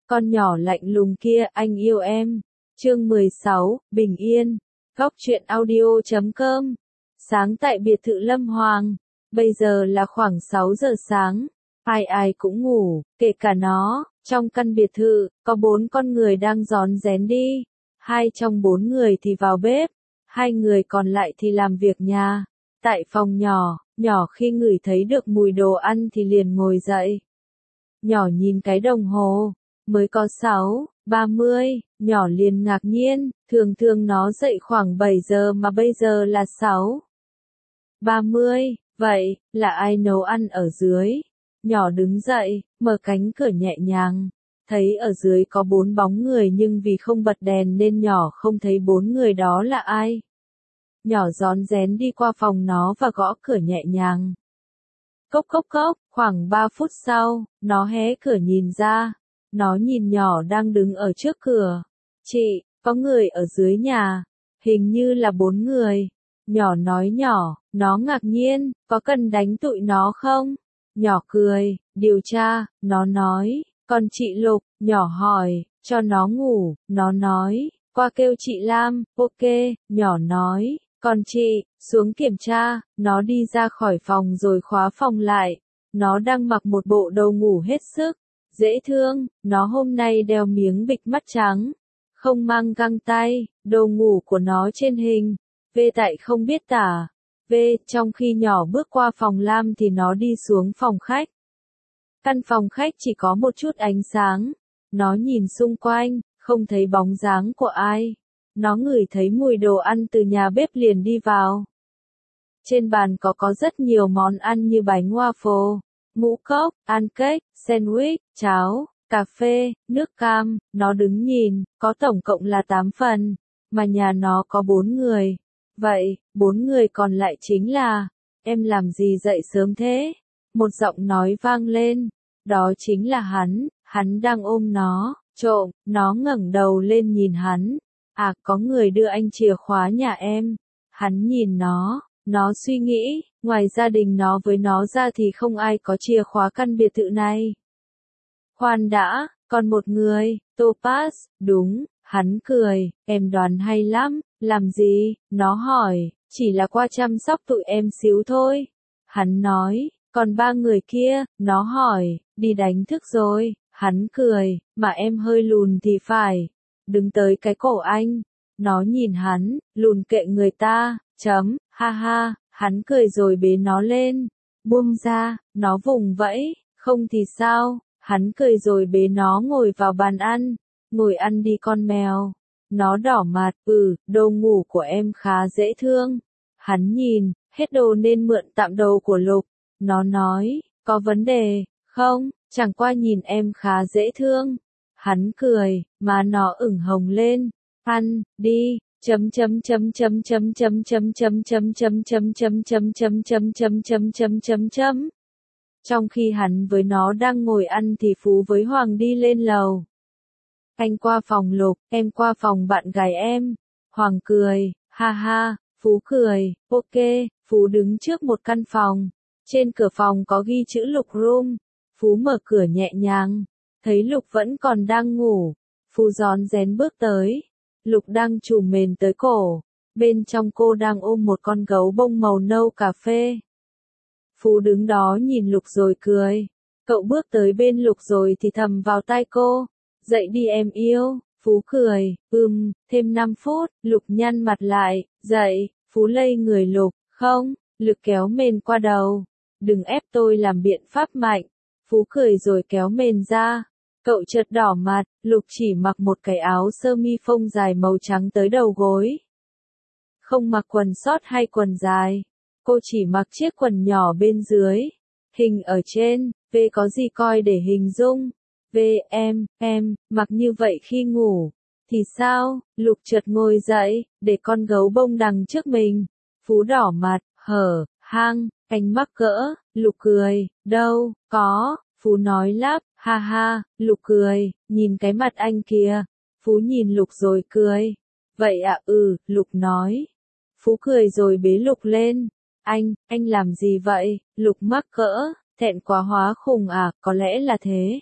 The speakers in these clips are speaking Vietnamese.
Con nhỏ lạnh lùng kia, anh yêu em. Chương 16, Bình Yên. Góc truyện audio.com. Sáng tại biệt thự Lâm Hoàng. Bây giờ là khoảng 6 giờ sáng. Ai cũng ngủ, kể cả nó. Trong căn biệt thự, có 4 con người đang rón rén đi. 2 trong 4 người thì vào bếp. 2 người còn lại thì làm việc nhà. Tại phòng nhỏ khi ngửi thấy được mùi đồ ăn thì liền ngồi dậy. Nhỏ nhìn cái đồng hồ, mới có 6:30, nhỏ liền ngạc nhiên, thường nó dậy khoảng 7 giờ mà bây giờ là 6:30, vậy, là ai nấu ăn ở dưới? Nhỏ đứng dậy, mở cánh cửa nhẹ nhàng, thấy ở dưới có 4 bóng người nhưng vì không bật đèn nên nhỏ không thấy 4 người đó là ai. Nhỏ rón rén đi qua phòng nó và gõ cửa nhẹ nhàng. Cốc cốc cốc, khoảng 3 phút sau, nó hé cửa nhìn ra. Nó nhìn nhỏ đang đứng ở trước cửa. Chị, có người ở dưới nhà. Hình như là 4 người. Nhỏ nói nhỏ, nó ngạc nhiên, có cần đánh tụi nó không? Nhỏ cười, điều tra, nó nói, còn chị Lục, nhỏ hỏi, cho nó ngủ, nó nói, qua kêu chị Lam, ok, nhỏ nói. Còn chị, xuống kiểm tra, nó đi ra khỏi phòng rồi khóa phòng lại. Nó đang mặc một bộ đồ ngủ hết sức dễ thương, nó hôm nay đeo miếng bịch mắt trắng, không mang găng tay, đồ ngủ của nó trên hình, tại không biết tả. Trong khi nhỏ bước qua phòng Lam thì nó đi xuống phòng khách. Căn phòng khách chỉ có một chút ánh sáng, nó nhìn xung quanh, không thấy bóng dáng của ai. Nó ngửi thấy mùi đồ ăn từ nhà bếp liền đi vào. Trên bàn có rất nhiều món ăn như bánh waffle, ngũ cốc, pancake, sandwich, cháo, cà phê, nước cam. Nó đứng nhìn, có tổng cộng là 8 phần, mà nhà nó có 4 người. Vậy, 4 người còn lại chính là, em làm gì dậy sớm thế? Một giọng nói vang lên, đó chính là hắn đang ôm nó, trộm. Nó ngẩng đầu lên nhìn hắn. À, có người đưa anh chìa khóa nhà em. Hắn nhìn nó suy nghĩ, ngoài gia đình nó với nó ra thì không ai có chìa khóa căn biệt thự này. Khoan đã, còn một người, Topaz, đúng, hắn cười, em đoán hay lắm, làm gì? Nó hỏi, chỉ là qua chăm sóc tụi em xíu thôi. Hắn nói, còn 3 người kia, nó hỏi, đi đánh thức rồi, hắn cười, mà em hơi lùn thì phải. Đứng tới cái cổ anh. Nó nhìn hắn, lùn kệ người ta, ha ha, hắn cười rồi bế nó lên. Buông ra, nó vùng vẫy, không thì sao, hắn cười rồi bế nó ngồi vào bàn ăn. Ngồi ăn đi con mèo. Nó đỏ mặt, đồ ngủ của em khá dễ thương. Hắn nhìn, hết đồ nên mượn tạm đồ của Lục. Nó nói, có vấn đề, không, chẳng qua nhìn em khá dễ thương. Hắn cười, má nó ửng hồng lên. Ăn, đi, Trong khi hắn với nó đang ngồi ăn thì Phú với Hoàng đi lên lầu. Anh qua phòng Lục, em qua phòng bạn gái em. Hoàng cười, ha ha, Phú cười, ok. Phú đứng trước một căn phòng. Trên cửa phòng có ghi chữ Lục Room. Phú mở cửa nhẹ nhàng. Thấy Lục vẫn còn đang ngủ. Phú rón rén bước tới. Lục đang trùm mền tới cổ. Bên trong cô đang ôm một con gấu bông màu nâu cà phê. Phú đứng đó nhìn Lục rồi cười. Cậu bước tới bên Lục rồi thì thầm vào tai cô. Dậy đi em yêu. Phú cười, thêm 5 phút. Lục nhăn mặt lại, dậy. Phú lay người Lục, không. Lục kéo mền qua đầu. Đừng ép tôi làm biện pháp mạnh. Phú cười rồi kéo mền ra. Cậu chợt đỏ mặt. Lục chỉ mặc một cái áo sơ mi phông dài màu trắng tới đầu gối. Không mặc quần sót hay quần dài. Cô chỉ mặc chiếc quần nhỏ bên dưới. Hình ở trên, có gì coi để hình dung. Em, mặc như vậy khi ngủ. Thì sao? Lục chợt ngồi dậy, để con gấu bông đằng trước mình. Phú đỏ mặt, anh mắc cỡ. Lục cười, đâu, có. Phú nói lắp, ha ha. Lục cười, nhìn cái mặt anh kìa. Phú nhìn Lục rồi cười. Vậy à, Lục nói. Phú cười rồi bế Lục lên. Anh làm gì vậy? Lục mắc cỡ, thẹn quá hóa khùng à, có lẽ là thế.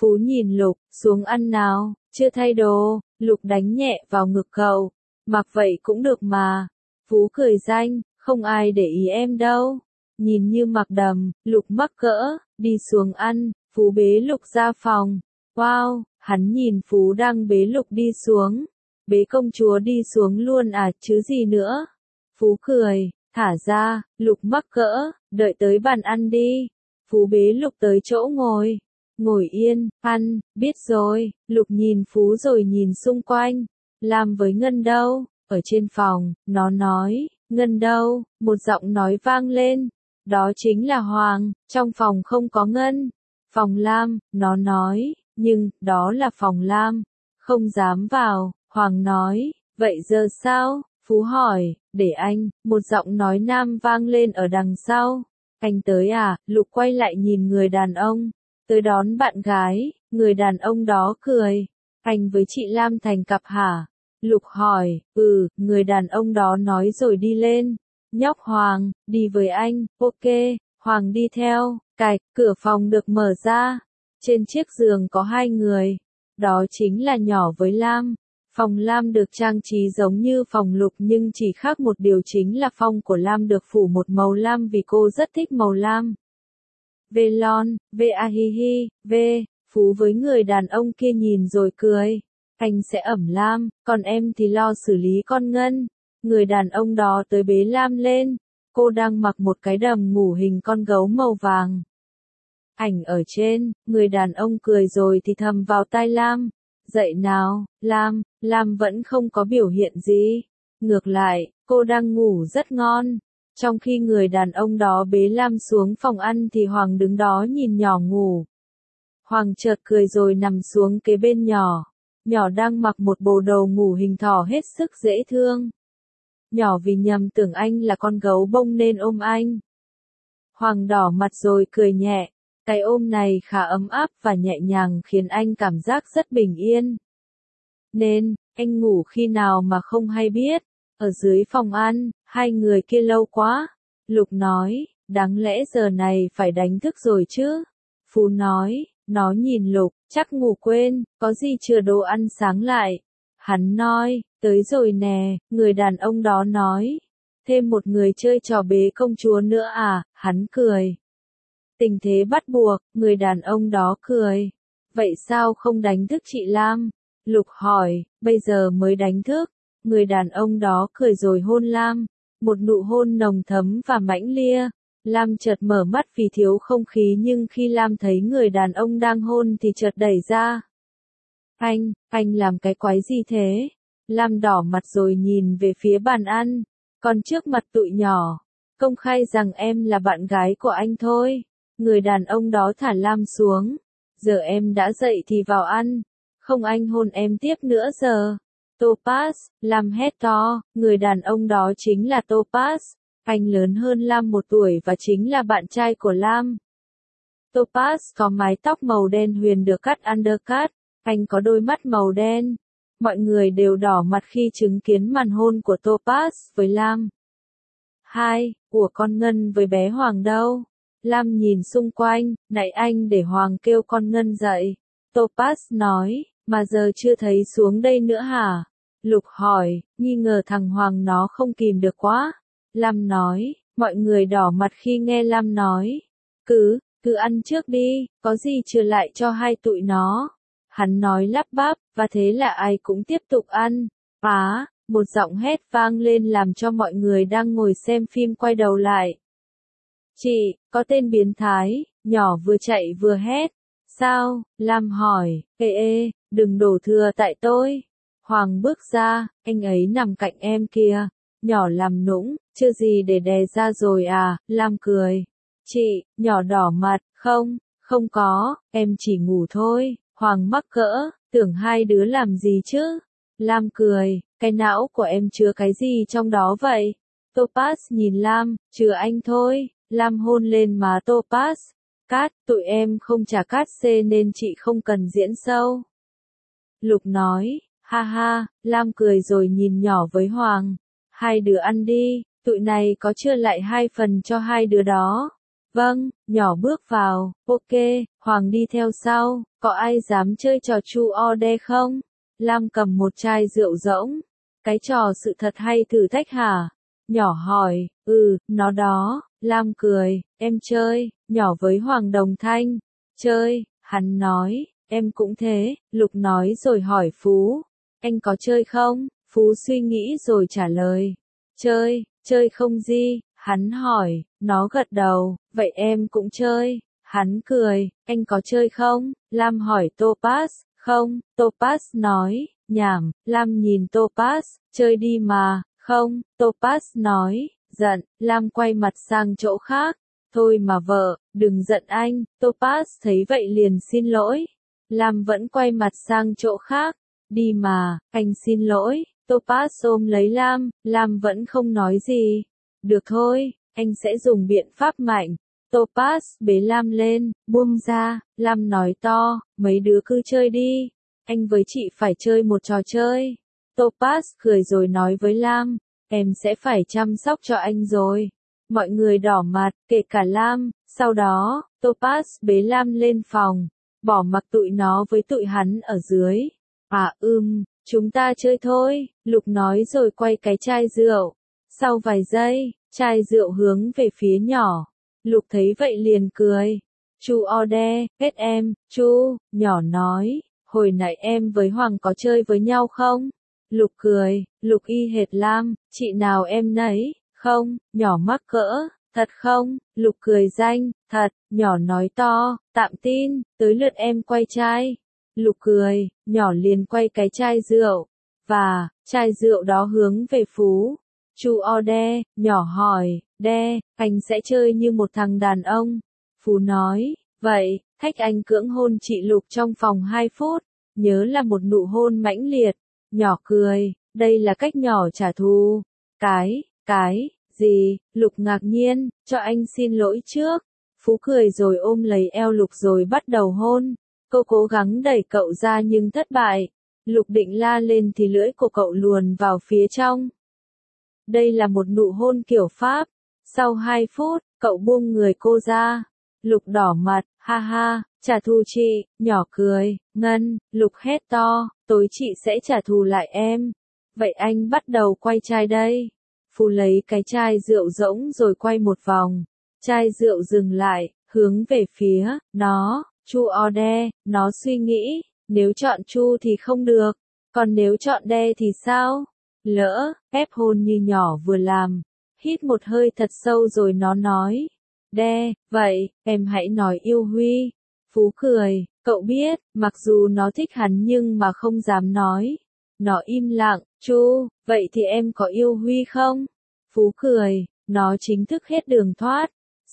Phú nhìn Lục, xuống ăn nào, chưa thay đồ, Lục đánh nhẹ vào ngực cậu, mặc vậy cũng được mà. Phú cười danh, không ai để ý em đâu. Nhìn như mặc đầm, Lục mắc cỡ, đi xuống ăn, Phú bế Lục ra phòng. Wow, hắn nhìn Phú đang bế Lục đi xuống. Bế công chúa đi xuống luôn à, chứ gì nữa. Phú cười, thả ra, Lục mắc cỡ, đợi tới bàn ăn đi. Phú bế Lục tới chỗ ngồi. Ngồi yên, ăn, biết rồi. Lục nhìn Phú rồi nhìn xung quanh. Lam với Ngân đâu? Ở trên phòng, nó nói. Ngân đâu? Một giọng nói vang lên. Đó chính là Hoàng, trong phòng không có Ngân. Phòng Lam, nó nói. Nhưng, đó là phòng Lam. Không dám vào, Hoàng nói. Vậy giờ sao? Phú hỏi. Để anh, một giọng nói nam vang lên ở đằng sau. Anh tới à? Lục quay lại nhìn người đàn ông. Tới đón bạn gái, người đàn ông đó cười. Anh với chị Lam thành cặp hả? Lục hỏi, người đàn ông đó nói rồi đi lên. Nhóc Hoàng, đi với anh, ok, Hoàng đi theo, cửa phòng được mở ra. Trên chiếc giường có hai người, đó chính là nhỏ với Lam. Phòng Lam được trang trí giống như phòng Lục nhưng chỉ khác một điều chính là phòng của Lam được phủ một màu lam vì cô rất thích màu lam. Velon, Vahihi, Phú với người đàn ông kia nhìn rồi cười. Anh sẽ ẩm Lam, còn em thì lo xử lý con Ngân. Người đàn ông đó tới bế Lam lên. Cô đang mặc một cái đầm ngủ hình con gấu màu vàng. Ảnh ở trên, người đàn ông cười rồi thì thầm vào tai Lam. Dậy nào, Lam, Lam vẫn không có biểu hiện gì. Ngược lại, cô đang ngủ rất ngon. Trong khi người đàn ông đó bế Lam xuống phòng ăn thì Hoàng đứng đó nhìn nhỏ ngủ. Hoàng chợt cười rồi nằm xuống kế bên nhỏ. Nhỏ đang mặc một bộ đồ ngủ hình thỏ hết sức dễ thương. Nhỏ vì nhầm tưởng anh là con gấu bông nên ôm anh. Hoàng đỏ mặt rồi cười nhẹ. Cái ôm này khá ấm áp và nhẹ nhàng khiến anh cảm giác rất bình yên. Nên, anh ngủ khi nào mà không hay biết. Ở dưới phòng ăn, hai người kia lâu quá. Lục nói, đáng lẽ giờ này phải đánh thức rồi chứ. Phú nói, nó nhìn Lục, chắc ngủ quên, có gì chưa đồ ăn sáng lại. Hắn nói, tới rồi nè, người đàn ông đó nói. Thêm một người chơi trò bế công chúa nữa à, hắn cười. Tình thế bắt buộc, người đàn ông đó cười. Vậy sao không đánh thức chị Lam? Lục hỏi, bây giờ mới đánh thức. Người đàn ông đó cười rồi hôn Lam. Một nụ hôn nồng thấm và mãnh lia. Lam chợt mở mắt vì thiếu không khí nhưng khi Lam thấy người đàn ông đang hôn thì chợt đẩy ra. Anh làm cái quái gì thế? Lam đỏ mặt rồi nhìn về phía bàn ăn. Còn trước mặt tụi nhỏ, công khai rằng em là bạn gái của anh thôi. Người đàn ông đó thả Lam xuống. Giờ em đã dậy thì vào ăn. Không anh hôn em tiếp nữa giờ. Topaz, Lam hét to, người đàn ông đó chính là Topaz. Anh lớn hơn Lam 1 tuổi và chính là bạn trai của Lam. Topaz có mái tóc màu đen huyền được cắt undercut. Anh có đôi mắt màu đen. Mọi người đều đỏ mặt khi chứng kiến màn hôn của Topaz với Lam. Của con Ngân với bé Hoàng đâu? Lam nhìn xung quanh, nãy anh để Hoàng kêu con Ngân dậy. Topaz nói, mà giờ chưa thấy xuống đây nữa hả? Lục hỏi, nghi ngờ thằng Hoàng nó không kìm được quá. Lam nói, mọi người đỏ mặt khi nghe Lam nói. Cứ ăn trước đi, có gì trừ lại cho hai tụi nó. Hắn nói lắp bắp, và thế là ai cũng tiếp tục ăn. Một giọng hét vang lên làm cho mọi người đang ngồi xem phim quay đầu lại. Chị, có tên biến thái, nhỏ vừa chạy vừa hét. Sao? Lam hỏi, đừng đổ thừa tại tôi. Hoàng bước ra, anh ấy nằm cạnh em kìa. Nhỏ làm nũng, chưa gì để đè ra rồi à, Lam cười. Chị, nhỏ đỏ mặt, không có, em chỉ ngủ thôi. Hoàng mắc cỡ, tưởng hai đứa làm gì chứ? Lam cười, cái não của em chứa cái gì trong đó vậy? Topaz nhìn Lam, chứa anh thôi. Lam hôn lên má Topaz. Tụi em không trả cát xê nên chị không cần diễn sâu. Lục nói, ha ha, Lam cười rồi nhìn nhỏ với Hoàng. Hai đứa ăn đi, tụi này có chưa lại 2 phần cho hai đứa đó. Vâng, nhỏ bước vào, ok, Hoàng đi theo sau, có ai dám chơi trò Chu Ode không? Lam cầm một chai rượu rỗng. Cái trò sự thật hay thử thách hả? Nhỏ hỏi, nó đó, Lam cười, em chơi, nhỏ với Hoàng đồng thanh. Chơi, hắn nói, em cũng thế, Lục nói rồi hỏi Phú. Anh có chơi không? Phú suy nghĩ rồi trả lời. Chơi không gì, hắn hỏi, nó gật đầu, vậy em cũng chơi. Hắn cười, anh có chơi không? Lam hỏi Topaz, không, Topaz nói, nhảm, Lam nhìn Topaz, chơi đi mà, không, Topaz nói, giận, Lam quay mặt sang chỗ khác, thôi mà vợ, đừng giận anh, Topaz thấy vậy liền xin lỗi. Lam vẫn quay mặt sang chỗ khác, đi mà, anh xin lỗi, Topaz ôm lấy Lam, Lam vẫn không nói gì. Được thôi, anh sẽ dùng biện pháp mạnh. Topaz bế Lam lên, buông ra, Lam nói to, mấy đứa cứ chơi đi, anh với chị phải chơi một trò chơi. Topaz cười rồi nói với Lam, em sẽ phải chăm sóc cho anh rồi. Mọi người đỏ mặt, kể cả Lam, sau đó, Topaz bế Lam lên phòng, bỏ mặc tụi nó với tụi hắn ở dưới. Chúng ta chơi thôi, Lục nói rồi quay cái chai rượu. Sau vài giây, chai rượu hướng về phía nhỏ. Lục thấy vậy liền cười. Chu Ode, kết em, Chu, nhỏ nói, hồi nãy em với Hoàng có chơi với nhau không? Lục cười, Lục y hệt Lam, chị nào em nấy, không, nhỏ mắc cỡ, thật không? Lục cười danh, thật, nhỏ nói to, tạm tin, tới lượt em quay chai. Lục cười, nhỏ liền quay cái chai rượu, và, chai rượu đó hướng về Phú. Chu Ode, nhỏ hỏi, anh sẽ chơi như một thằng đàn ông. Phú nói, vậy, thách anh cưỡng hôn chị Lục trong vòng 2 phút, nhớ là một nụ hôn mãnh liệt. Nhỏ cười, đây là cách nhỏ trả thù. Cái, gì, Lục ngạc nhiên, cho anh xin lỗi trước. Phú cười rồi ôm lấy eo Lục rồi bắt đầu hôn. Cô cố gắng đẩy cậu ra nhưng thất bại. Lục định la lên thì lưỡi của cậu luồn vào phía trong. Đây là một nụ hôn kiểu Pháp. Sau 2 phút, cậu buông người cô ra. Lục đỏ mặt, ha ha, trả thù chị, nhỏ cười, Ngân, Lục hét to, tối chị sẽ trả thù lại em. Vậy anh bắt đầu quay chai đây. Phú lấy cái chai rượu rỗng rồi quay một vòng. Chai rượu dừng lại, hướng về phía, nó, Chu Ode, nó suy nghĩ, nếu chọn Chu thì không được, còn nếu chọn Đe thì sao? Lỡ, ép hôn như nhỏ vừa làm. Hít một hơi thật sâu rồi nó nói. Đe, vậy, em hãy nói yêu Huy. Phú cười, cậu biết, mặc dù nó thích hắn nhưng mà không dám nói. Nó im lặng, Chu, vậy thì em có yêu Huy không? Phú cười, nó chính thức hết đường thoát.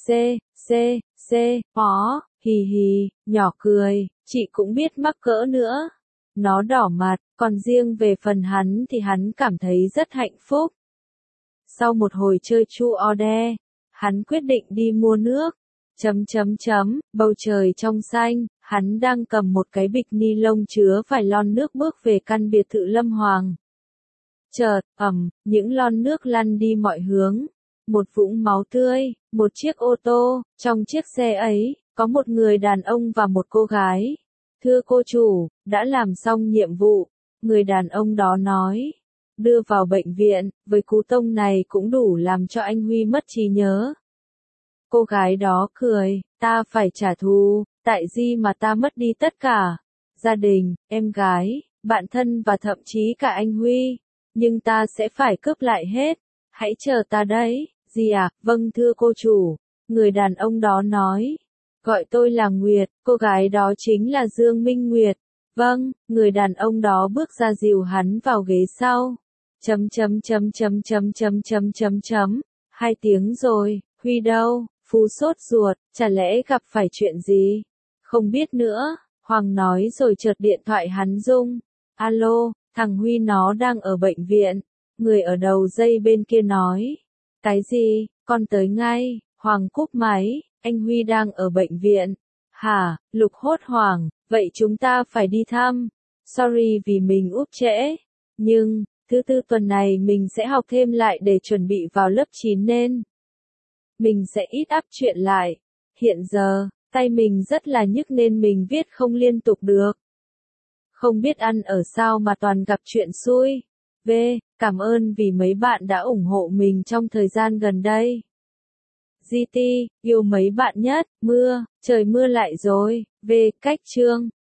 Hì hì, nhỏ cười, chị cũng biết mắc cỡ nữa. Nó đỏ mặt, còn riêng về phần hắn thì hắn cảm thấy rất hạnh phúc. Sau một hồi chơi Chu Ode, hắn quyết định đi mua nước. Bầu trời trong xanh, hắn đang cầm một cái bịch ni lông chứa vài lon nước bước về căn biệt thự Lâm Hoàng. Chợt, những lon nước lăn đi mọi hướng. Một vũng máu tươi, một chiếc ô tô, trong chiếc xe ấy, có một người đàn ông và một cô gái. Thưa cô chủ, đã làm xong nhiệm vụ, người đàn ông đó nói. Đưa vào bệnh viện, với cú tông này cũng đủ làm cho anh Huy mất trí nhớ. Cô gái đó cười, ta phải trả thù, tại gì mà ta mất đi tất cả. Gia đình, em gái, bạn thân và thậm chí cả anh Huy. Nhưng ta sẽ phải cướp lại hết. Hãy chờ ta đấy, gì à, vâng thưa cô chủ. Người đàn ông đó nói. Gọi tôi là Nguyệt, cô gái đó chính là Dương Minh Nguyệt. Vâng, người đàn ông đó bước ra dìu hắn vào ghế sau. 2 tiếng rồi, Huy đâu? Phú sốt ruột, chả lẽ gặp phải chuyện gì? Không biết nữa, Hoàng nói rồi chợt điện thoại hắn rung. Alo, thằng Huy nó đang ở bệnh viện. Người ở đầu dây bên kia nói. Cái gì, con tới ngay, Hoàng cúp máy, anh Huy đang ở bệnh viện. Hả, Lục hốt hoảng, vậy chúng ta phải đi thăm. Sorry vì mình úp trễ. Nhưng, thứ tư tuần này mình sẽ học thêm lại để chuẩn bị vào lớp 9 nên mình sẽ ít up chuyện lại. Hiện giờ, tay mình rất là nhức nên mình viết không liên tục được. Không biết ăn ở sao mà toàn gặp chuyện xui. V. Cảm ơn vì mấy bạn đã ủng hộ mình trong thời gian gần đây. GT, yêu mấy bạn nhất, mưa, trời mưa lại rồi. V. Cách chương.